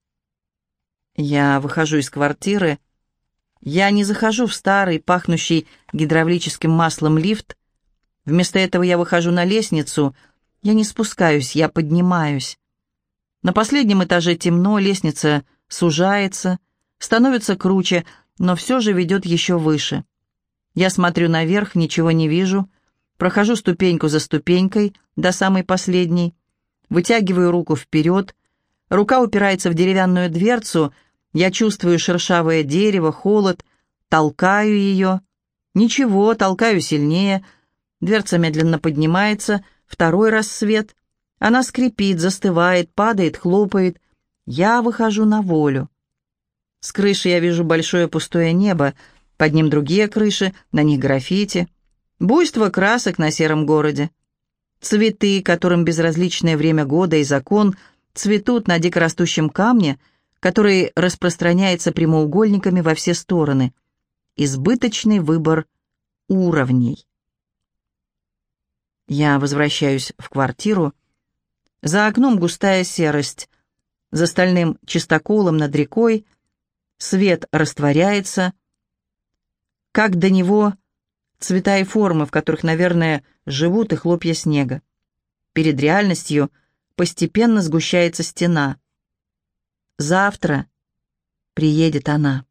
S1: Я выхожу из квартиры. Я не захожу в старый, пахнущий гидравлическим маслом лифт. Вместо этого я выхожу на лестницу. Я не спускаюсь, я поднимаюсь. На последнем этаже темно, лестница сужается, становится круче, но все же ведет еще выше. Я смотрю наверх, ничего не вижу, прохожу ступеньку за ступенькой до самой последней, вытягиваю руку вперед, рука упирается в деревянную дверцу, я чувствую шершавое дерево, холод, толкаю ее. Ничего, толкаю сильнее, дверца медленно поднимается, второй раз свет. Она скрипит, застывает, падает, хлопает. Я выхожу на волю. С крыши я вижу большое пустое небо, под ним другие крыши, на них граффити. Буйство красок на сером городе. Цветы, которым безразличное время года и закон, цветут на дикорастущем камне, который распространяется прямоугольниками во все стороны. Избыточный выбор уровней. Я возвращаюсь в квартиру. За окном густая серость. За стальным чистоколом над рекой свет растворяется. Как до него цвета и формы, в которых, наверное, живут и хлопья снега. Перед реальностью постепенно сгущается стена. Завтра приедет она.